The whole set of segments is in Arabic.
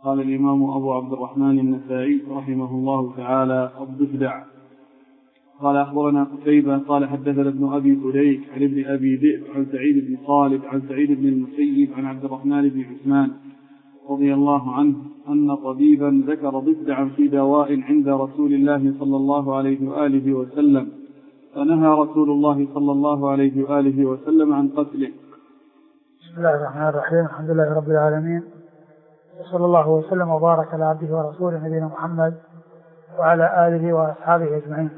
قال الإمام أبو عبد الرحمن النسائي رحمه الله تعالى الضفدع. قال أخبرنا قتيبة قال حدثنا ابن أبي فليك عن ابن أبي ذئب عن سعيد بن خالد عن سعيد بن المسيب عن عبد الرحمن بن عثمان رضي الله عنه أن طبيبا ذكر ضفدعا في دواء عند رسول الله صلى الله عليه وآله وسلم، فنهى رسول الله صلى الله عليه وآله وسلم عن قتله. بسم الله الرحمن الرحيم. الحمد لله رب العالمين، وصلى الله وسلم وبارك على عبده ورسوله نبينا محمد وعلى آله وأصحابه أجمعين.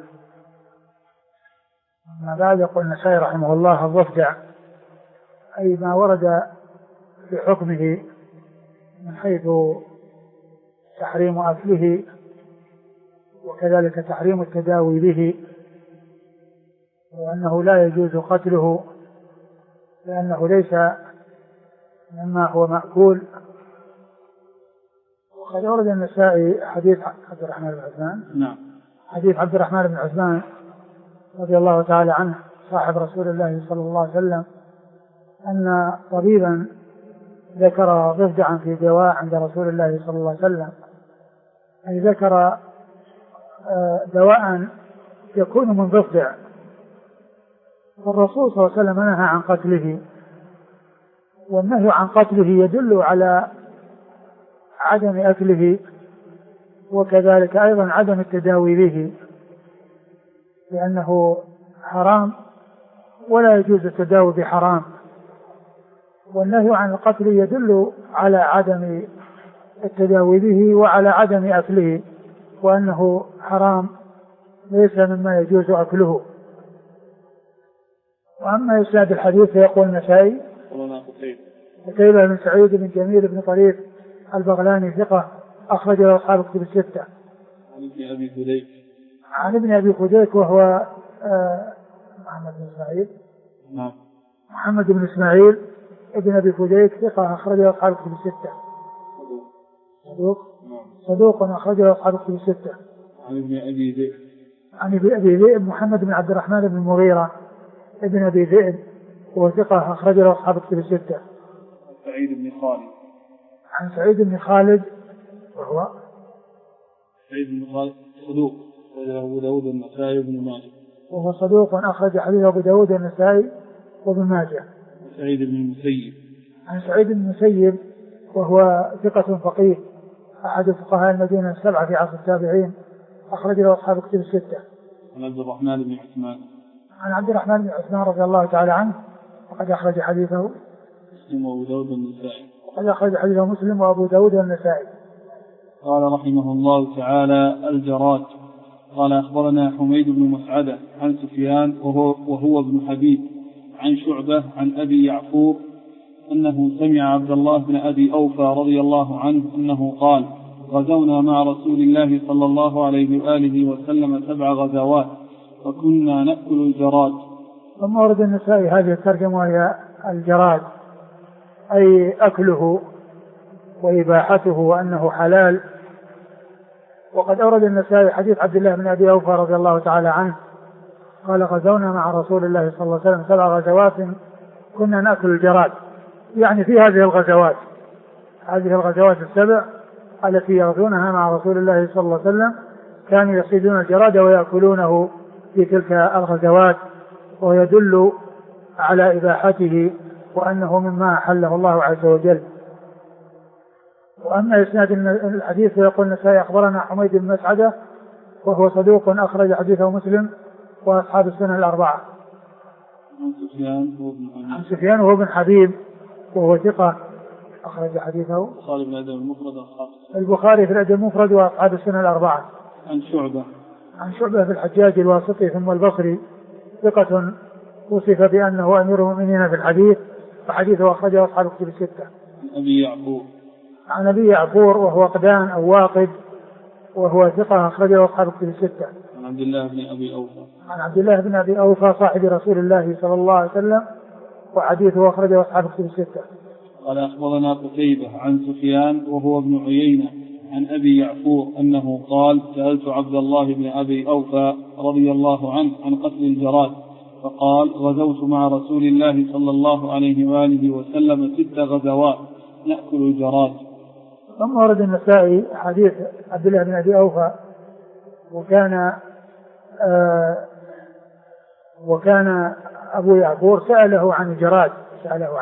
ما بعد، يقول النسائي رحمه الله الضفدع أي ما ورد في حكمه من حيث تحريم أكله وكذلك تحريم التداوي به، وأنه لا يجوز قتله لأنه ليس مما هو مأكول. وقد ورد النسائي حديث عبد الرحمن بن عثمان. نعم. حديث عبد الرحمن بن عثمان رضي الله تعالى عنه صاحب رسول الله صلى الله عليه وسلم أن طبيبا ذكر ضفدعا في دواء عند رسول الله صلى الله عليه وسلم، أي ذكر دواء يكون من ضفدع، فالرسول صلى الله عليه وسلم نهى عن قتله، والنهي عن قتله يدل على عدم أكله وكذلك أيضا عدم التداوي به، لأنه حرام ولا يجوز التداوي بحرام، والنهي عن القتل يدل على عدم التداوي به وعلى عدم أكله، وأنه حرام ليس مما يجوز أكله. وأما إسناد الحديث فيقول النسائي قتيبة بن سعيد بن جميل بن طريف البغلاني ثقة أخرج له أصحاب الكتب الستة. عن ابن أبي فديك وهو محمد بن إسماعيل. نعم. محمد بن إسماعيل ابن أبي فديك ثقة أخرج له أصحاب الكتب الستة. صدوق أخرج له أصحاب الكتب الستة. عن ابن أبي ذئب. عن ابن أبي ذئب محمد بن عبد الرحمن بن المغيرة ابن أبي ذئب وهو ثقة أخرج له أصحاب الكتب الستة. سعيد بن خالد. عن سعيد بن خالد وهو سعيد بن خالد صدوق أبو داود النسائي وابن ماجه. وهو صدوق أخرج حديثه أبو داود النسائي وابن ماجه. سعيد بن المسيب. عن سعيد بن المسيب وهو ثقة فقيه أحد فقهاء المدينة السبعة في عصر التابعين أخرج له أصحاب الكتب الستة. عن عبد الرحمن بن عثمان. عن عبد الرحمن بن عثمان رضي الله تعالى عنه وقد أخرج حديثه مسلم وأبو داود النسائي. وقد أخرج حديثه مسلم وأبو داود النسائي. قال رحمه الله تعالى الجراد. قال أخبرنا حميد بن مسعدة عن سفيان وهو ابن حبيب عن شعبة عن أبي يعقوب أنه سمع عبد الله بن أبي أوفى رضي الله عنه أنه قال غزونا مع رسول الله صلى الله عليه وآله وسلم 7 غزوات وكنا نأكل الجراد. ثم ورد النسائي هذه الترجمة وهي الجراد أي أكله وإباحته وأنه حلال. وقد أورد النسائي حديث عبد الله بن أبي أوفى رضي الله تعالى عنه قال غزونا مع رسول الله صلى الله عليه وسلم 7 غزوات كنا نأكل الجراد، يعني في هذه الغزوات 7 التي يغزونها مع رسول الله صلى الله عليه وسلم كانوا يصيدون الجراد ويأكلونه في تلك الغزوات، ويدل على إباحته وأنه مما أحله الله عز وجل. وأما إسناد الحديث فيقول النسائي أخبرنا حميد بن مسعدة وهو صدوق أخرج حديثه مسلم وأصحاب السنن الأربعة. عن سفيان وهو بن حبيب وهو ثقة أخرج حديثه البخاري في الأدب المفرد وأصحاب السنن الأربعة. عن شعبة في الحجاج الواسطي ثم البصري ثقة وصف بأنه أمير المؤمنين في الحديث وحديثه أخرجه أصحاب الكتب الستة. عن أبي يعقوب وهو قدان أو واقد وهو ثقة أخرجه أصحاب الكتب الستة. عن عبد الله بن أبي أوفى. عن عبد الله بن أبي أوفى صاحب رسول الله صلى الله عليه وسلم وحديثه أخرجه أصحاب الكتب الستة. قال أخبرنا قتيبة عن سفيان وهو ابن عيينة عن أبي يعقوب أنه قال سألت عبد الله بن أبي أوفى رضي الله عنه عن قتل الجراد فقال غزوت مع رسول الله صلى الله عليه وآله وسلم 6 غزوات نأكل الجراد. ثم ورد النسائي حديث عبد الله بن أبي أوفى وكان أبو يعفور سأله عن الجراد، سأله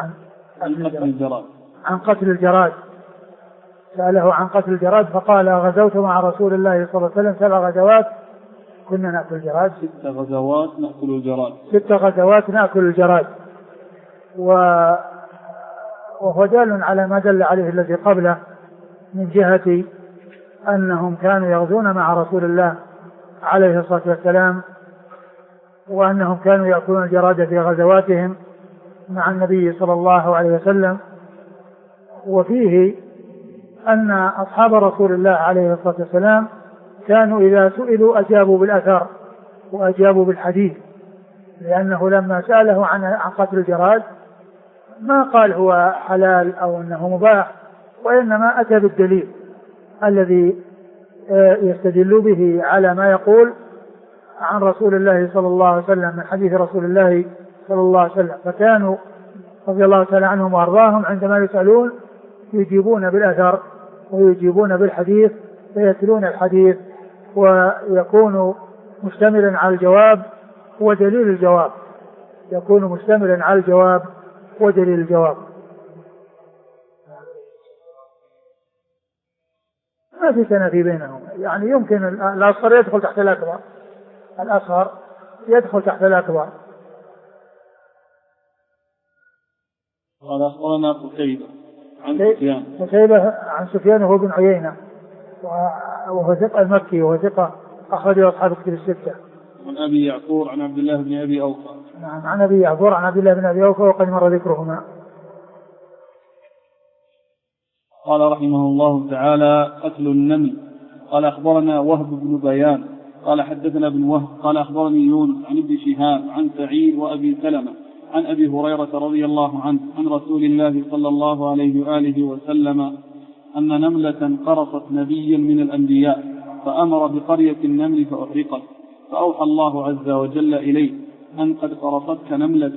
عن قتل الجراد، سأله عن قتل الجراد فقال غزوت مع رسول الله صلى الله عليه وسلم 7 غزوات كنا نأكل الجراد. 6 غزوات نأكل الجراد. 6 غزوات نأكل الجراد. وهو دال على ما دل عليه الذي قبله من جهة أنهم كانوا يغزون مع رسول الله عليه الصلاة والسلام، وأنهم كانوا يأكلون الجراد في غزواتهم مع النبي صلى الله عليه وسلم. وفيه أن أصحاب رسول الله عليه الصلاة والسلام كانوا إذا سئلوا أجابوا بالأثر وأجابوا بالحديث، لأنه لما سأله عن قتل الجراد ما قال هو حلال أو أنه مباح، وإنما أتى بالدليل الذي يستدل به على ما يقول عن رسول الله صلى الله عليه وسلم من حديث رسول الله صلى الله عليه وسلم. فكانوا رضي الله تعالى عنهم وأرضاهم عندما يسألون يجيبون بالأثر ويجيبون بالحديث، فيتلون الحديث ويكون مشتملا على الجواب ودليل الجواب، يكون مشتملا على الجواب ودليل الجواب. ما في تنافي بينهم، يعني يمكن الأصغر يدخل تحت الأكبر، الأصغر يدخل تحت الأكبر. قال أخبرنا قتيبة عن سفيان وهو بن عيينة وهو ثقة المكي وهو ثقة أخرجه أصحاب الكتب الستة. عن أبي يعفور عن عبد الله بن أبي أوفى. نعم، عن أبي يعفور عن عبد الله بن أبي أوفى وقد مر ذكرهما. قال رحمه الله تعالى: قتل النمل. قال أخبرنا وهب بن بيان قال حدثنا ابن وهب قال أخبرني يونس عن ابن شهاب عن سعيد وأبي سلمة عن أبي هريرة رضي الله عنه عن رسول الله صلى الله عليه وآله وسلم أن نملة قرصت نبيا من الأنبياء فأمر بقرية النمل فأحرقت، فأوحى الله عز وجل إليه: أن قرصتك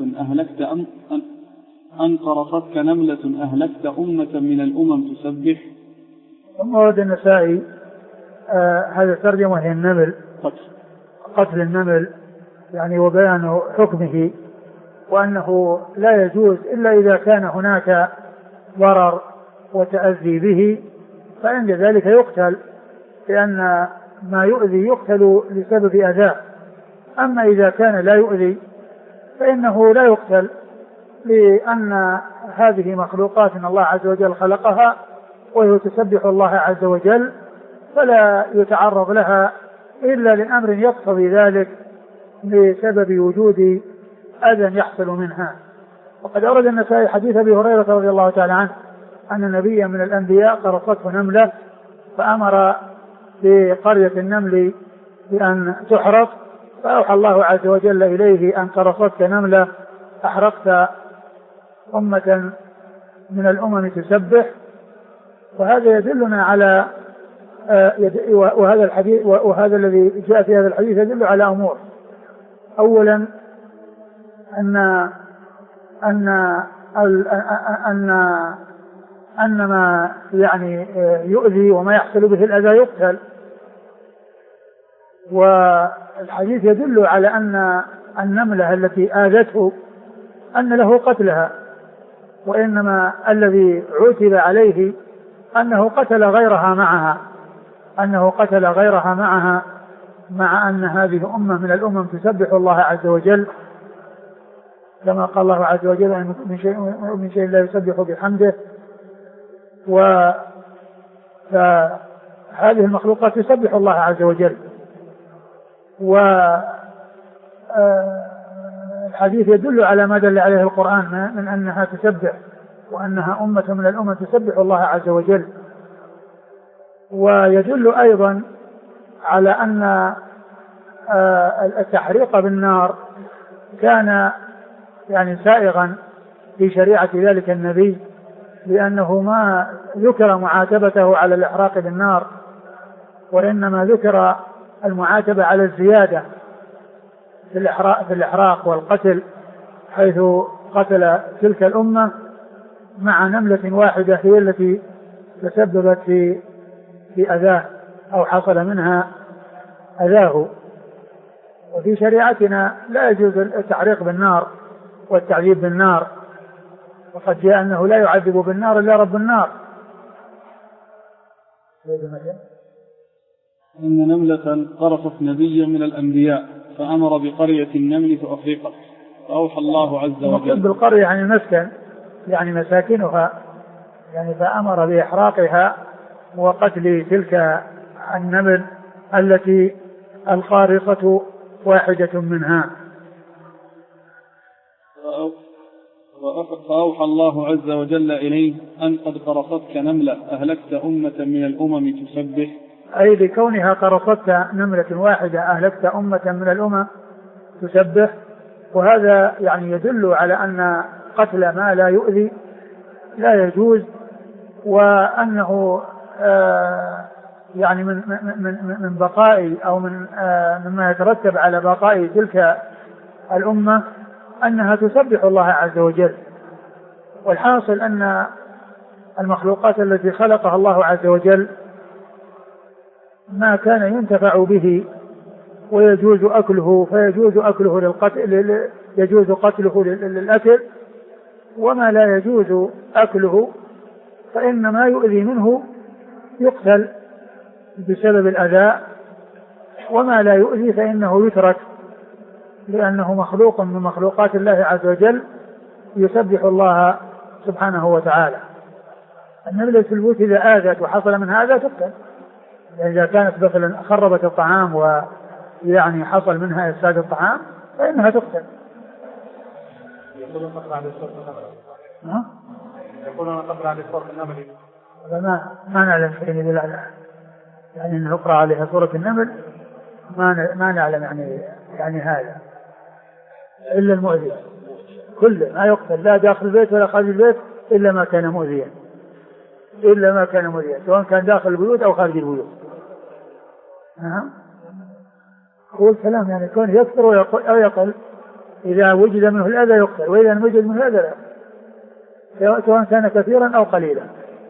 نملة أهلكت أمة من الأمم تسبح. ثم ورد النسائي هذا الترجمة هي النمل، قتل النمل يعني وبيان حكمه، وأنه لا يجوز إلا إذا كان هناك ضرر وتأذي به، فعند ذلك يقتل، لأن ما يؤذي يقتل لسبب أذاه. أما إذا كان لا يؤذي فإنه لا يقتل، لأن هذه مخلوقات الله عز وجل خلقها وهي تسبح الله عز وجل، فلا يتعرض لها إلا لأمر يقتضي ذلك بسبب وجود أذى يحصل منها. وقد أورد النسائي حديث أبي هريرة رضي الله تعالى عنه أن نبيا من الأنبياء قرصته نملة فأمر بقرية النمل بأن تحرق، فأوحى الله عز وجل إليه: أن قرصتك نملة أحرقت أمة من الأمم تسبح. وهذا يدلنا على وهذا الحديث وهذا الذي جاء في هذا الحديث يدل على أمور. أولا أن ما يعني يؤذي وما يحصل به الأذى يقتل، والحديث يدل على أن النملة التي آذته أن له قتلها، وإنما الذي عُتب عليه أنه قتل غيرها معها، مع أن هذه أمة من الأمم تسبح الله عز وجل، كما قال الله عز وجل: من شيء لا يسبح بحمده. فهذه المخلوقات تسبح الله عز وجل. والحديث يدل على ما دل عليه القرآن من أنها تسبح، وأنها أمة من الأمم تسبح الله عز وجل. ويدل أيضا على أن التحريق بالنار كان يعني سائغا في شريعة ذلك النبي، لأنه ما ذكر معاتبته على الإحراق بالنار، وإنما ذكر المعاتبة على الزيادة في الإحراق والقتل، حيث قتل تلك الأمة مع نملة واحدة هي التي تسببت في أذاه أو حصل منها أذاه. وفي شريعتنا لا يجوز التعريق بالنار والتعذيب بالنار، وقد جاء أنه لا يعذب بالنار إلا رب النار. إن نملة قرصت نبيا من الأنبياء فأمر بقرية النمل فأحرقت، فأوحى الله عز وجل. بالقرية يعني المسكن، يعني مساكنها، يعني فأمر بإحراقها وقتل تلك النمل التي القارصة واحدة منها. فأوحى الله عز وجل إليه أن قد قرصتك نملة أهلكت أمة من الأمم تسبح، أي لكونها قرصتك نملة واحدة أهلكت أمة من الأمم تسبح. وهذا يعني يدل على أن قتل ما لا يؤذي لا يجوز، وأنه يعني من بقاء أو مما يترتب على بقاء تلك الأمة أنها تسبح الله عز وجل. والحاصل أن المخلوقات التي خلقها الله عز وجل ما كان ينتفع به ويجوز أكله فيجوز أكله للقتل، يجوز قتله للأكل، وما لا يجوز أكله فإن ما يؤذي منه يقتل بسبب الأذى، وما لا يؤذي فإنه يترك لأنه مخلوق من مخلوقات الله عز وجل يسبح الله سبحانه وتعالى. النملة في البيوت إذا آذت وحصل من هذا تقتل، إذا كانت مثلا خربت الطعام ويعني حصل منها إفساد الطعام فإنها تقتل. يقولون قطر على صورة النمل. ما نعلم شيء يدل على يعني أن يقرأ عليها صورة النمل، ما نعلم يعني هذا إلا المؤذي. كل ما يقتل لا داخل البيت ولا خارج البيت إلا ما كان مؤذيا، سواء كان داخل البيوت أو خارج البيوت. هو الكلام يعني كون يكثر أو يقل، إذا وجد منه الأذى يقتل، وإذا لم يوجد منه الأذى لا، سواء كان كثيرا أو قليلا.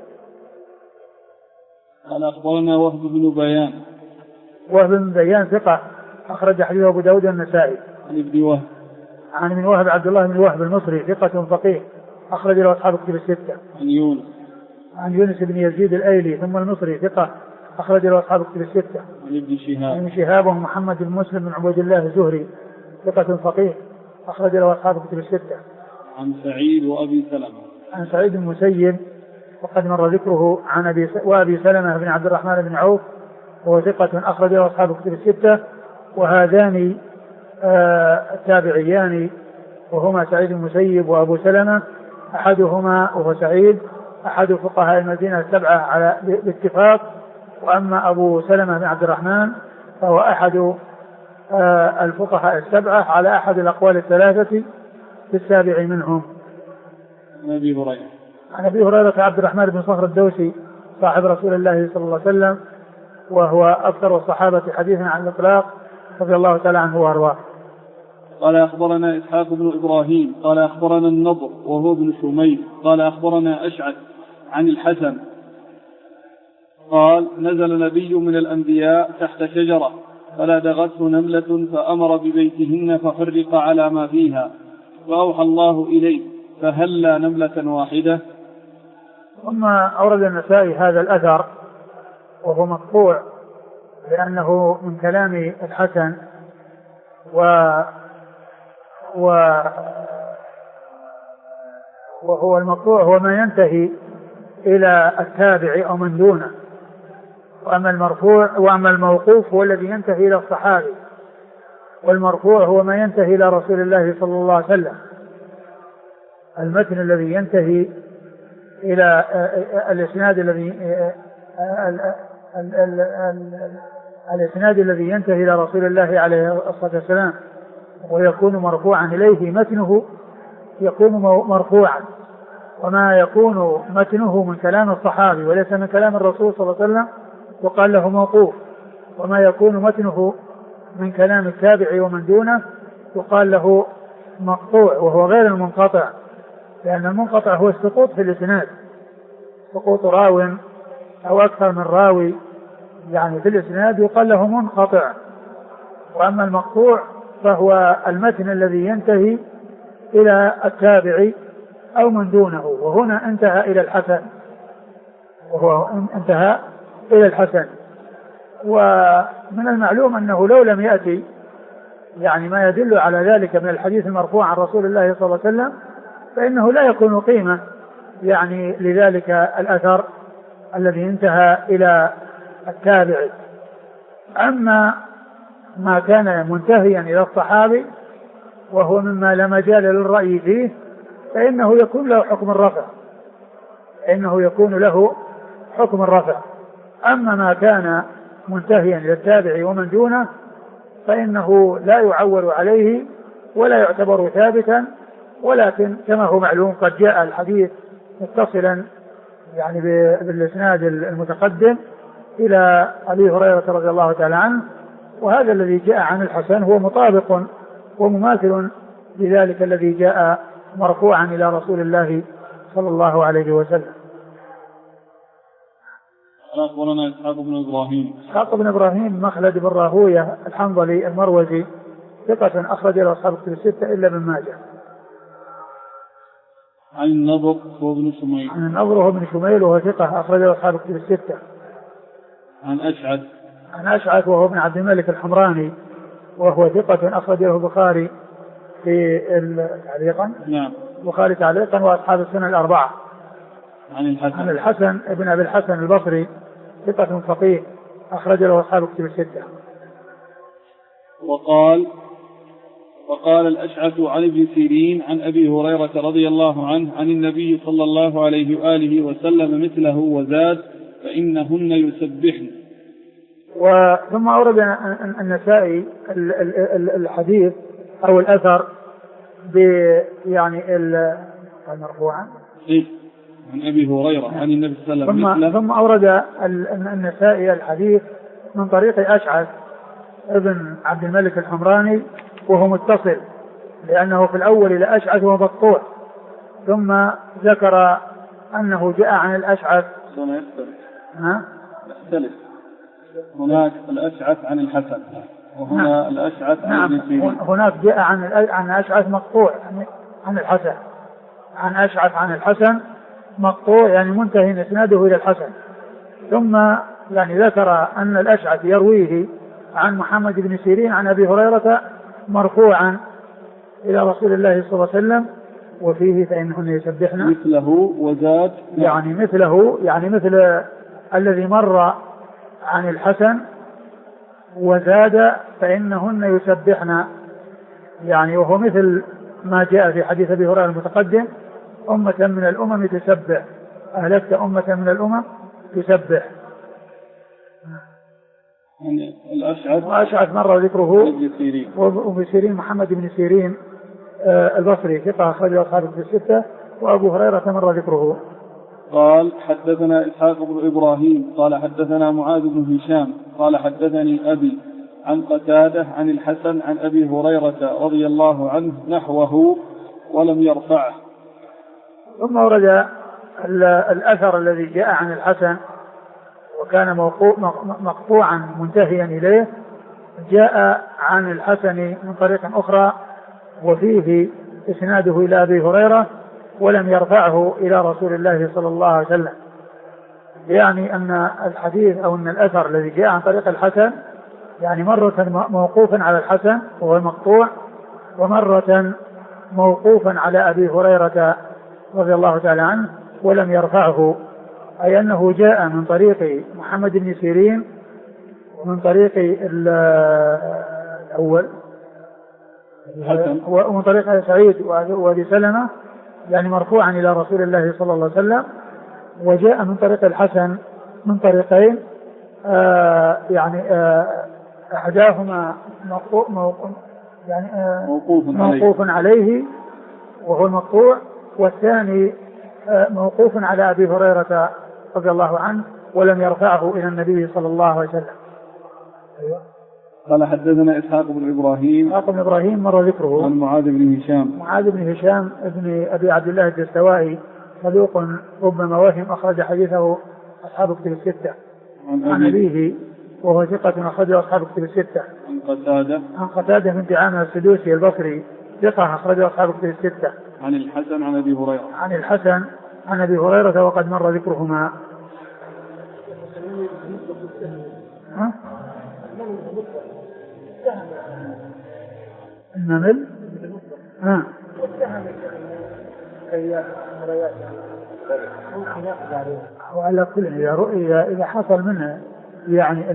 قال أخبرنا وهب بن بيان. وهب بن بيان ثقة أخرج حديثه أبو داود والنسائي. عن ابن وهب عبد الله بن وهب المصري ثقة فقيه أخرج له أصحاب الكتب الستة. عن يونس بن يزيد الأيلي ثم المصري ثقة أخرج له أصحاب الكتب الستة. عن ابن شهاب ومحمد بن مسلم بن عبيد الله الزهري ثقة فقيه أخرج له أصحاب الكتب الستة. عن سعيد وأبي سلمة. عن سعيد بن المسيب وقد مر ذكره عن وأبي سلمة بن عبد الرحمن بن عوف وهو ثقة أخرج له أصحاب الكتب الستة. وهذان التابعيان وهما سعيد بن المسيب وأبو سلمة، أحدهما وهو سعيد أحد فقهاء المدينة السبعة على باتفاق، وأما أبو سلمة بن عبد الرحمن فهو أحد الفقهاء السبعة على أحد الأقوال الثلاثة في السابع منهم. عن أبي هريرة عبد الرحمن بن صخر الدوسي صاحب رسول الله صلى الله عليه وسلم وهو أكثر الصحابة حديثا عن الإطلاق رضي الله تعالى عنه وأرضاه. قال أخبرنا إسحاق بن إبراهيم قال أخبرنا النضر وهو ابن شميل قال أخبرنا أشعث عن الحسن قال نزل نبي من الأنبياء تحت شجرة فلدغته نملة فأمر ببيتهن فحرق على ما فيها فأوحى الله إليه فهلا نملة واحدة. ثم أورد النسائي هذا الأثر وهو مقطوع لأنه من كلام الحسن وهو المقطوع هو ما ينتهي إلى التابع أو من دونه، وأما المرفوع وأما الموقوف هو الذي ينتهي إلى الصحابي، والمرفوع هو ما ينتهي إلى رسول الله صلى الله عليه وسلم. المتن الذي ينتهي إلى الإسناد الذي ينتهي إلى رسول الله عليه الصلاة والسلام ويكون مرفوعا إليه متنه يكون مرفوعا، وما يكون متنه من كلام الصحابي وليس من كلام الرسول صلى الله عليه وسلم يقال له موقوف، وما يكون متنه من كلام التابع ومن دونه يقال له مقطوع وهو غير المنقطع، لأن المنقطع هو السقوط في الإسناد، سقوط راو أو أكثر من راوي يعني في الإسناد يقال له منقطع. وأما المقطوع فهو المتن الذي ينتهي إلى التابع أو من دونه، وهنا انتهى إلى الحسن، وهو انتهى إلى الحسن. ومن المعلوم أنه لو لم يأتي يعني ما يدل على ذلك من الحديث المرفوع عن رسول الله صلى الله عليه وسلم فإنه لا يكون قيمة يعني لذلك الأثر الذي انتهى إلى التابع. أما ما كان منتهيا إلى الصحابي وهو مما لا مجال للرأي فيه فإنه يكون له حكم الرفع. أما ما كان منتهيا إلى التابع ومن دونه فإنه لا يعول عليه ولا يعتبر ثابتا، ولكن كما هو معلوم قد جاء الحديث متصلا يعني بالإسناد المتقدم إلى أبي هريرة رضي الله تعالى عنه، وهذا الذي جاء عن الحسن هو مطابق ومماثل لذلك الذي جاء مرفوعا إلى رسول الله صلى الله عليه وسلم. أخبرنا إسحاق بن إبراهيم مخلد بن راهوية الحنظلي المروزي ثقة أخرج له أصحاب الكتب الستة إلا ابن ماجه. عن النضر هو بن شميل وهو ثقة أخرج له أصحاب الكتب الستة. عن أشعث وهو ابن عبد الملك الحمراني وهو ثقة أخرج له البخاري في تعليقا. نعم. البخاري تعليقا وأصحاب السنة الأربعة. عن الحسن ابن أبي الحسن البصري ثقة فقيه أخرج له أصحاب الكتب الستة. وقال الأشعث عن ابن سيرين عن أبي هريرة رضي الله عنه عن النبي صلى الله عليه وآله وسلم مثله وزاد فإنهن يسبحن. ثم أورد النسائي الحديث أو الأثر يعني المرفوعا عن أبي هريرة عن النبي صلى الله عليه وسلم ثم أورد النسائي الحديث من طريق أشعث ابن عبد الملك الحمراني وهو متصل، لأنه في الأول إلى أشعث وهو مقطوع، ثم ذكر أنه جاء عن الأشعث. يختلف، هناك الأشعث عن الحسن وهنا الأشعث عن ابن سيرين. هناك جاء عن الأشعث مقطوع عن الحسن، عن أشعث عن الحسن مقطوع يعني منتهي إسناده إلى الحسن، ثم يعني ذكر أن الأشعث يرويه عن محمد بن سيرين عن أبي هريرة مرفوعا إلى رسول الله صلى الله عليه وسلم وفيه فإنهن يسبحن مثله وزاد، يعني مثله يعني مثل الذي مر عن الحسن وزاد فإنهن يسبحن، يعني وهو مثل ما جاء في حديث أبي هريرة المتقدم أمة من الأمم تسبح، أهلكت أمة من الأمم تسبح. يعني الأشعث وأشعث مر ذكره وابن سيرين محمد بن سيرين البصري ثقة أخرج له أصحاب الكتب الستة، وأبو هريرة مر ذكره. قال حدثنا إسحاق بن إبراهيم قال حدثنا معاذ بن هشام قال حدثني أبي عن قتادة عن الحسن عن أبي هريرة رضي الله عنه نحوه ولم يرفعه. ثم ورد الأثر الذي جاء عن الحسن وكان مقطوعا منتهيا إليه، جاء عن الحسن من طريق أخرى وفيه إسناده إلى أبي هريرة ولم يرفعه إلى رسول الله صلى الله عليه وسلم، يعني أن الحديث أو أن الأثر الذي جاء عن طريق الحسن يعني مرة موقوفا على الحسن وهو مقطوع، ومرة موقوفا على أبي هريرة رضي الله تعالى عنه ولم يرفعه، أي أنه جاء من طريق محمد بن سيرين ومن طريق الأول ومن طريق سعيد وأبي سلمة يعني مرفوعا إلى رسول الله صلى الله عليه وسلم، وجاء من طريق الحسن من طريقين يعني أحداهما موقوف عليه وهو المقطوع، والثاني موقوف على أبي هريرة رضي الله عنه ولم يرفعه إلى النبي صلى الله عليه وسلم. قال حدثنا إسحاق بن إبراهيم مر ذكره. عن معاذ بن هشام ابن أبي عبد الله الدستوائي صدوق ربما وهم أخرج حديثه أصحاب كتب الستة. عن أبيه وهو ثقة أخرجه أصحاب كتب الستة. عن قتادة بن دعامة السدوسي البصري ثقة أخرجه أصحاب كتب الستة. عن الحسن عن أبي هريرة. عن الحسن عن أبي هريرة وقد مر ذكرهما. النمل وعلى كل إذا حصل منه يعني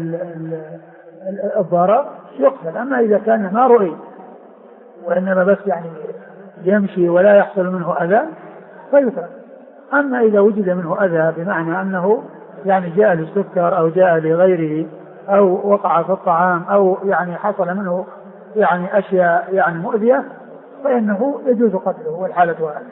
الضرر يقتل. أما إذا كان ما رؤي وإنما بس يعني يمشي ولا يحصل منه أذى فيترك. أما إذا وجد منه أذى بمعنى أنه يعني جاء للسكر أو جاء لغيره أو وقع في الطعام أو يعني حصل منه يعني أشياء يعني مؤذية فإنه يجوز قتله والحالة هذه.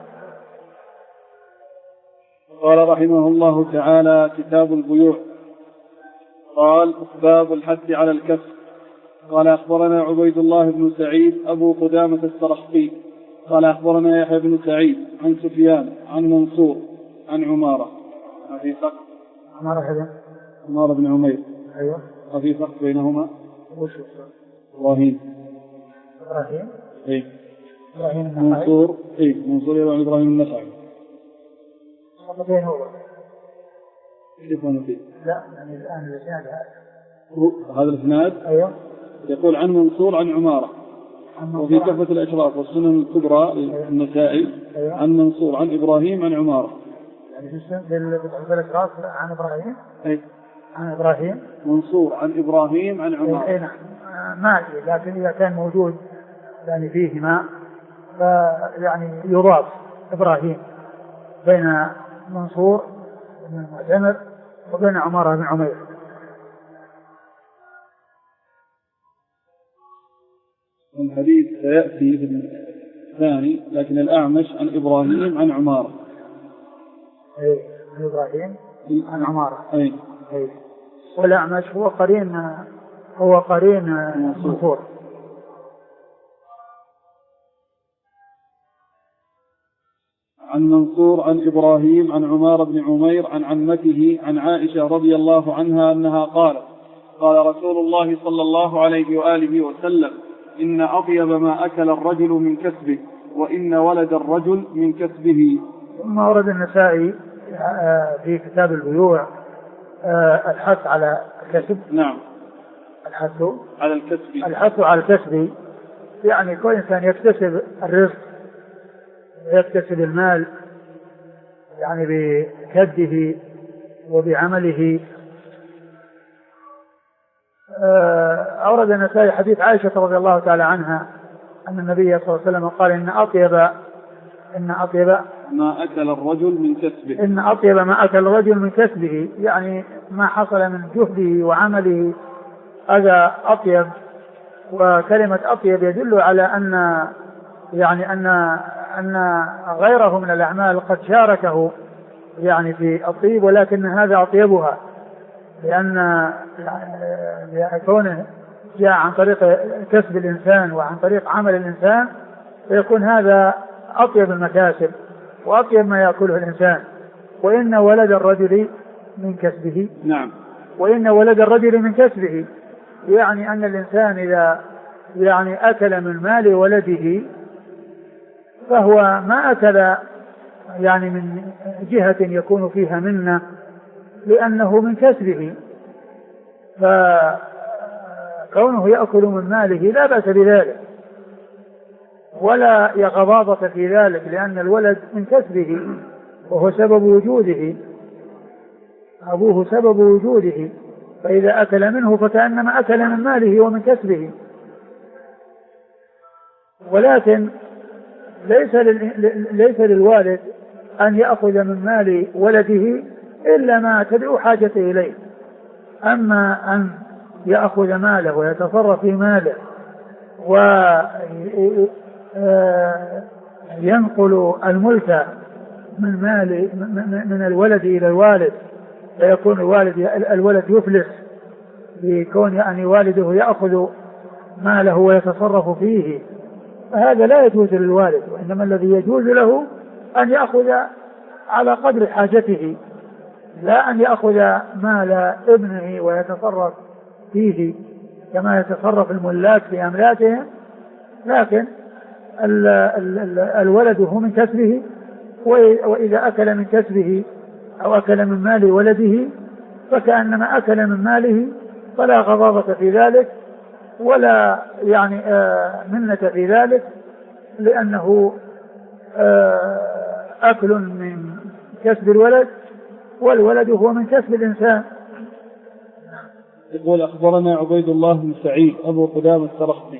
قال رحمه الله تعالى: كتاب البيوع. قال: باب الحث على الكسب. قال: أخبرنا عبيد الله بن سعيد أبو قدامة السرخسي قال: أخبرنا يحيى بن سعيد عن سفيان عن منصور عن عمارة. في فرق عمارة بن عمير. أيوة. وفي فرق بينهما. إبراهيم. إيه. منصور. إيه. منصور يروي عن إبراهيم النخعي. كيف أنا فيه؟ لا يعني الآن الإسناد هذا الإسناد. أيوة. يقول عن منصور عن عمارة. وفي كفة الأشراف والسنن الكبرى النسائي. أيوة. عن منصور عن إبراهيم عن عمارة. يعني في كفة الأشراف عن إبراهيم. أي. عن إبراهيم. منصور عن إبراهيم عن عمارة. أي نعم. ما أدري لكن إذا كان موجود يعني فيهما فيعني يضاف إبراهيم بين منصور بن المعتمر وبين عمارة بن عمير. الحديث سيأتي في الثاني لكن الأعمش عن إبراهيم عن عمارة. أي عن إبراهيم عن عمارة. أي. والأعمش هو قرين منصور. عن منصور عن إبراهيم عن عمارة بن عمير عن عمته عن عائشة رضي الله عنها أنها قالت: قال رسول الله صلى الله عليه وآله وسلم: إن أطيب ما أكل الرجل من كسبه وإن ولد الرجل من كسبه. ثم ورد النسائي في كتاب البيوع الحث على الكسب. نعم. الحث على الكسب يعني كل إنسان يكتسب الرزق ويكتسب المال يعني بكده وبعمله. أورد النسائي حديث عائشة رضي الله تعالى عنها أن النبي صلى الله عليه وسلم قال: إن أطيب ما أكل الرجل من كسبه. إن أطيب ما أكل الرجل من كسبه يعني ما حصل من جهده وعمله هذا أطيب. وكلمة أطيب يدل على أن غيره من الأعمال قد شاركه يعني في الطيب ولكن هذا أطيبها لأن كونه جاء عن طريق كسب الإنسان وعن طريق عمل الإنسان فيكون هذا أطيب المكاسب وأطيب ما يأكله الإنسان. وإن ولد الرجل من كسبه. نعم. وإن ولد الرجل من كسبه يعني أن الإنسان إذا يعني أكل من مال ولده فهو ما أكل يعني من جهة يكون فيها منة لأنه من كسبه. فكونه يأكل من ماله لا بأس بذلك ولا يغضاضة في ذلك لأن الولد من كسبه وهو سبب وجوده، أبوه سبب وجوده، فإذا أكل منه فكأنما أكل من ماله ومن كسبه. ولكن ليس للوالد أن يأخذ من مال ولده إلا ما تدعو حاجته إليه. أما أن يأخذ ماله ويتصرف في ماله وينقل الملك من الولد إلى الوالد فيكون الولد يفلس بكون يعني والده يأخذ ماله ويتصرف فيه، فهذا لا يجوز للوالد. وإنما الذي يجوز له أن يأخذ على قدر حاجته لا أن يأخذ مال ابنه ويتصرف فيه كما يتصرف الملاك في أملاكهم، لكن الولد هو من كسبه، وإذا أكل من كسبه أو أكل من مال ولده فكأنما أكل من ماله، فلا غضاضة في ذلك ولا يعني منة في ذلك، لأنه أكل من كسب الولد، والولد هو من كسب الإنسان. يقول أخبرنا عبيد الله بن سعيد أبو قدامة السرخسي.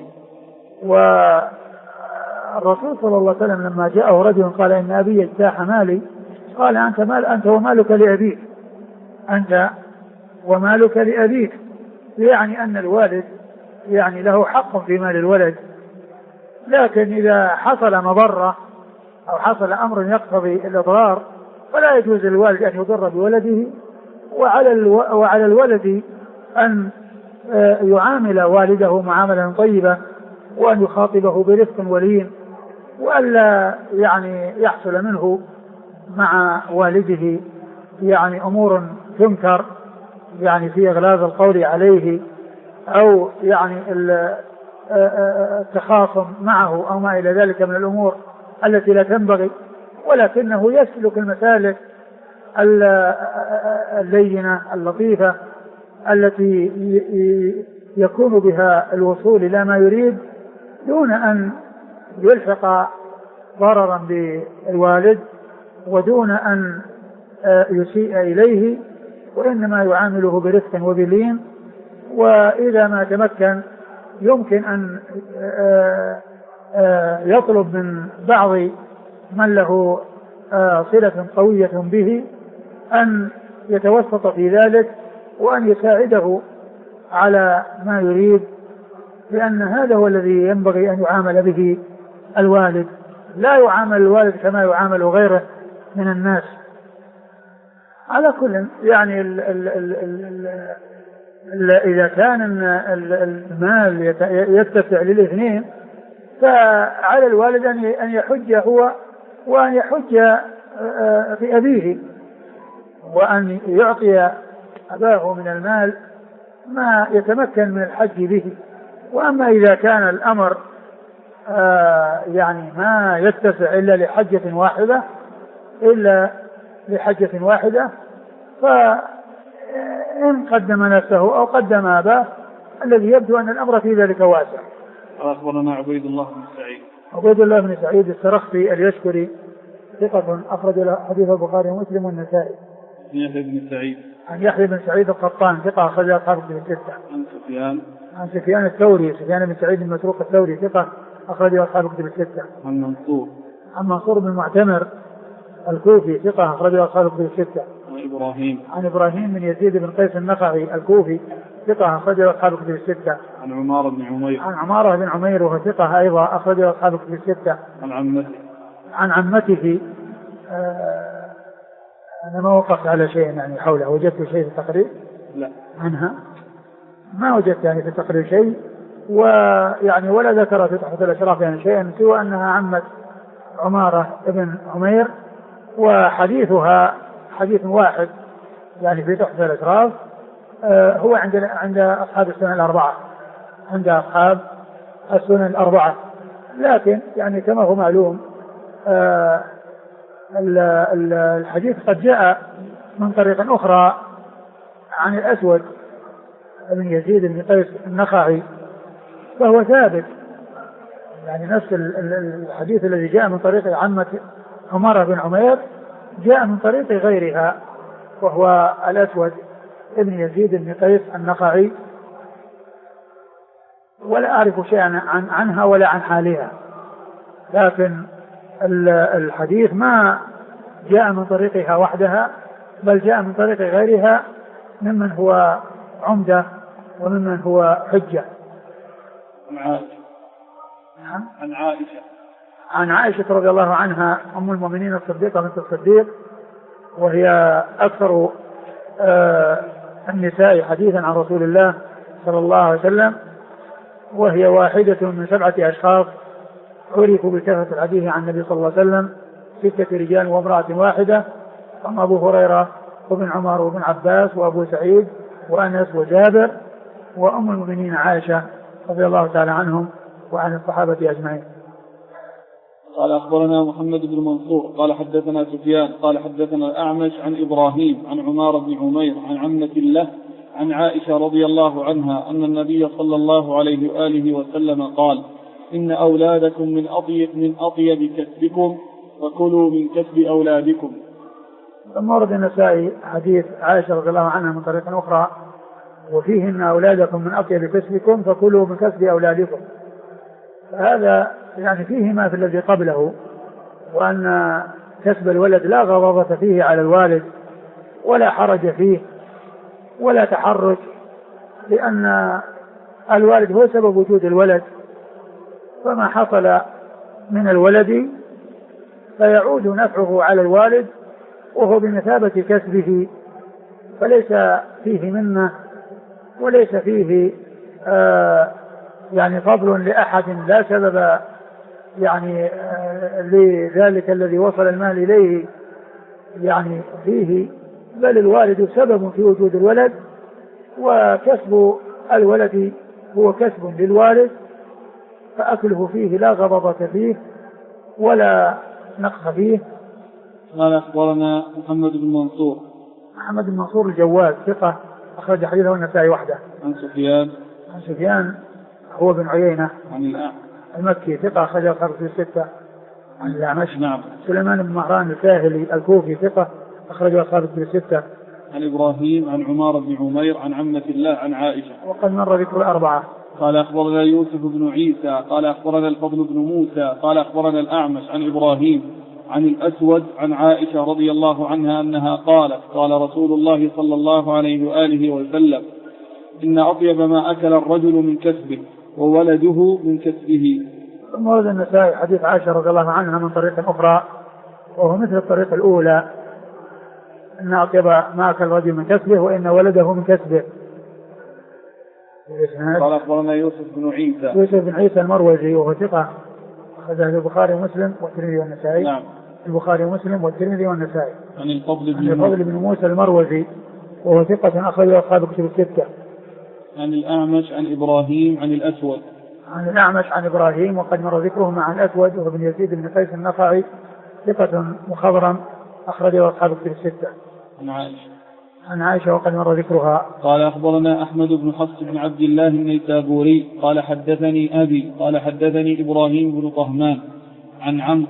والرسول صلى الله عليه وسلم لما جاءه رجل قال إن أبي اجتاح مالي، قال أنت ومالك لأبيك، أنت ومالك لأبيك، يعني أن الوالد يعني له حق في مال الولد، لكن إذا حصل مضرة أو حصل أمر يقتضي الإضرار فلا يجوز للوالد أن يضر بولده، وعلى الولد أن يعامل والده معاملة طيبة، وأن يخاطبه برفق ولين، وألا يعني يحصل منه مع والده يعني أمور تنكر، يعني في إغلاظ القول عليه أو يعني التخاصم معه أو ما إلى ذلك من الأمور التي لا تنبغي، ولكنه يسلك المسالك اللينة اللطيفة التي يكون بها الوصول إلى ما يريد دون أن يلحق ضررا بالوالد ودون أن يسيء إليه، وإنما يعامله برفق وبلين. وإذا ما تمكن يمكن أن يطلب من بعض من له صلة قوية به أن يتوسط في ذلك وأن يساعده على ما يريد، لأن هذا هو الذي ينبغي أن يعامل به الوالد، لا يعامل الوالد كما يعامل غيره من الناس. على كل يعني إذا كان المال يتسع للاثنين فعلى الوالد أن يحج هو وأن يحج في أبيه، وأن يعطي أباه من المال ما يتمكن من الحج به. وأما إذا كان الأمر يعني ما يتسع إلا لحجة واحدة فإن قدم نفسه أو قدم أباه الذي يبدو أن الأمر في ذلك واسع. أخبرنا عبيد الله بن سعيد. عبيد الله بن سعيد السرخسي اليشكري ثقة أخرج حديث البخاري ومسلم والنسائي. عن يحيى بن سعيد القطان ثقة أخرج أصحاب الكتب الستة. عن سفيان الثوري سفيان بن سعيد المسروق الثوري ثقة أخرج أصحاب الكتب الستة. عن منصور بن معتمر الكوفي ثقة أخرج أصحاب الكتب الستة. عن إبراهيم بن يزيد بن قيس النخعي الكوفي ثقة أخرج أصحاب الكتب الستة. عن عمارة بن عمير وهو ثقة أيضا أخرج أصحاب الكتب الستة. عن عمته أنا ما وقفت على شيء يعني حوله، وجدت شيء في التقرير؟ لا عنها ما وجدت يعني في التقرير شيء، ويعني ولا ذكر في تحفة الأشراف يعني شيئا سوى أنها عمت عمارة ابن عمير، وحديثها حديث واحد يعني في تحفة الأشراف هو عند أصحاب السنن الأربعة، لكن يعني كما هو معلوم الحديث قد جاء من طريق أخرى عن الأسود بن يزيد بن قيس النخعي فهو ثابت، يعني نفس الحديث الذي جاء من طريق عمة عمارة بن عمير جاء من طريق غيرها وهو الأسود بن يزيد بن قيس النخعي، ولا أعرف شيئا عنها ولا عن حالها، لكن الحديث ما جاء من طريقها وحدها بل جاء من طريق غيرها ممن هو عمدة وممن هو حجة. عن عائشة رضي الله عنها أم المؤمنين الصديقة بنت الصديق، وهي أكثر النساء حديثا عن رسول الله صلى الله عليه وسلم، وهي واحدة من 7 أشخاص عرفوا بكثرة الحديث عن النبي صلى الله عليه وسلم، 6 رجال وامرأة واحدة. أما أبو هريرة وابن عمر وابن عباس وأبو سعيد وأنس وجابر وأم المؤمنين عائشة رضي الله تعالى عنهم وعن الصحابة أجمعين. قال أخبرنا محمد بن منصور قال حدثنا سفيان قال حدثنا الأعمش عن إبراهيم عن عمار بن عمير عن عمة له عن عائشة رضي الله عنها أن النبي صلى الله عليه وآله وسلم قال إن أولادكم من أطيب كسبكم فكلوا من كسب أولادكم. ثم ورد النسائي حديث عائشة رضي الله عنها من طريق أخرى وفيه إن أولادكم من أطيب كسبكم فكلوا من كسب أولادكم. فهذا يعني فيه ما في الذي قبله، وأن كسب الولد لا غضاضة فيه على الوالد ولا حرج فيه ولا تحرج، لأن الوالد هو سبب وجود الولد، فما حصل من الولد فيعود نفعه على الوالد وهو بمثابة كسبه، فليس فيه منه وليس فيه يعني فضل لأحد لا سبب يعني لذلك الذي وصل المال إليه يعني فيه، بل الوالد سبب في وجود الولد، وكسب الولد هو كسب للوالد، فأكله فيه لا غضضة فيه ولا نقص فيه. قال أخبرنا محمد بن منصور. محمد بن منصور الجواد ثقة أخرج حديثه النسائي وحده. عن سفيان هو بن عيينة عن المكي ثقة أخرج أصحاب في الستة. عن الأعمش نعم. سليمان بن مهران الكاهلي الكوفي ثقة أخرج أصحاب في الستة. عن إبراهيم عن عمار بن عمير عن عمة الله عن عائشة. وقد مر ذكر الأربعة. قال أخبرنا يوسف بن عيسى قال أخبرنا الفضل بن موسى قال أخبرنا الأعمش عن إبراهيم عن الأسود عن عائشة رضي الله عنها أنها قالت قال رسول الله صلى الله عليه وآله وسلم إن أطيب ما أكل الرجل من كسبه وولده من كسبه. ثم ورد النسائي حديث عائشة رضي الله عنها من طريق أخرى وهو مثل الطريق الأولى، إن أطيب ما أكل الرجل من كسبه وإن ولده من كسبه. قال أخبرنا يوسف بن عيسى المروزي وهو ثقة أخرجه البخاري ومسلم والترمذي والنسائي. نعم. البخاري ومسلم والترمذي والنسائي. عن الفضل بن موسى المروزي وهو ثقة أخرجه أصحاب كتب الستة. عن الأعمش عن إبراهيم عن الأسود. عن الأعمش عن إبراهيم وقد مر ذكره مع الأسود وهو بن يزيد بن قيس النخعي ثقة مخضرم أخرجه أصحاب كتب الستة. عن عائشة وقد مر ذكرها. قال أخبرنا أحمد بن حفص بن عبد الله النيسابوري قال حدثني أبي قال حدثني إبراهيم بن طهمان عن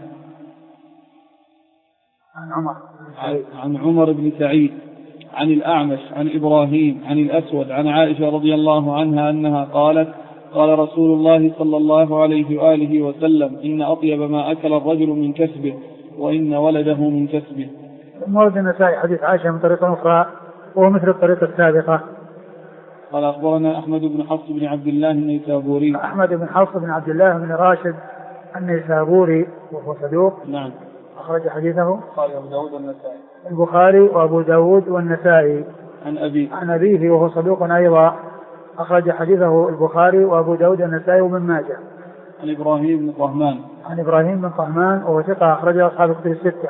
عمر بن سعيد عن الأعمش عن إبراهيم عن الأسود عن عائشة رضي الله عنها أنها قالت قال رسول الله صلى الله عليه وآله وسلم إن أطيب ما أكل الرجل من كسبه وإن ولده من كسبه. ورد النسائي حديث عائشة من طريقة أخرى وهو مثل الطريقة السابقة. قال أخبرنا أحمد بن حفص بن عبد الله النيسابوري. أحمد بن حفص بن عبد الله بن راشد النيسابوري وهو صدوق. نعم. أخرج حديثه البخاري وأبو داود والنسائي. عن أبيه وهو صدوق أيضا أخرج حديثه البخاري وأبو داود والنسائي وابن ماجه. عن إبراهيم بن طهمان وهو ثقة أخرجه أصحاب الكتب الستة.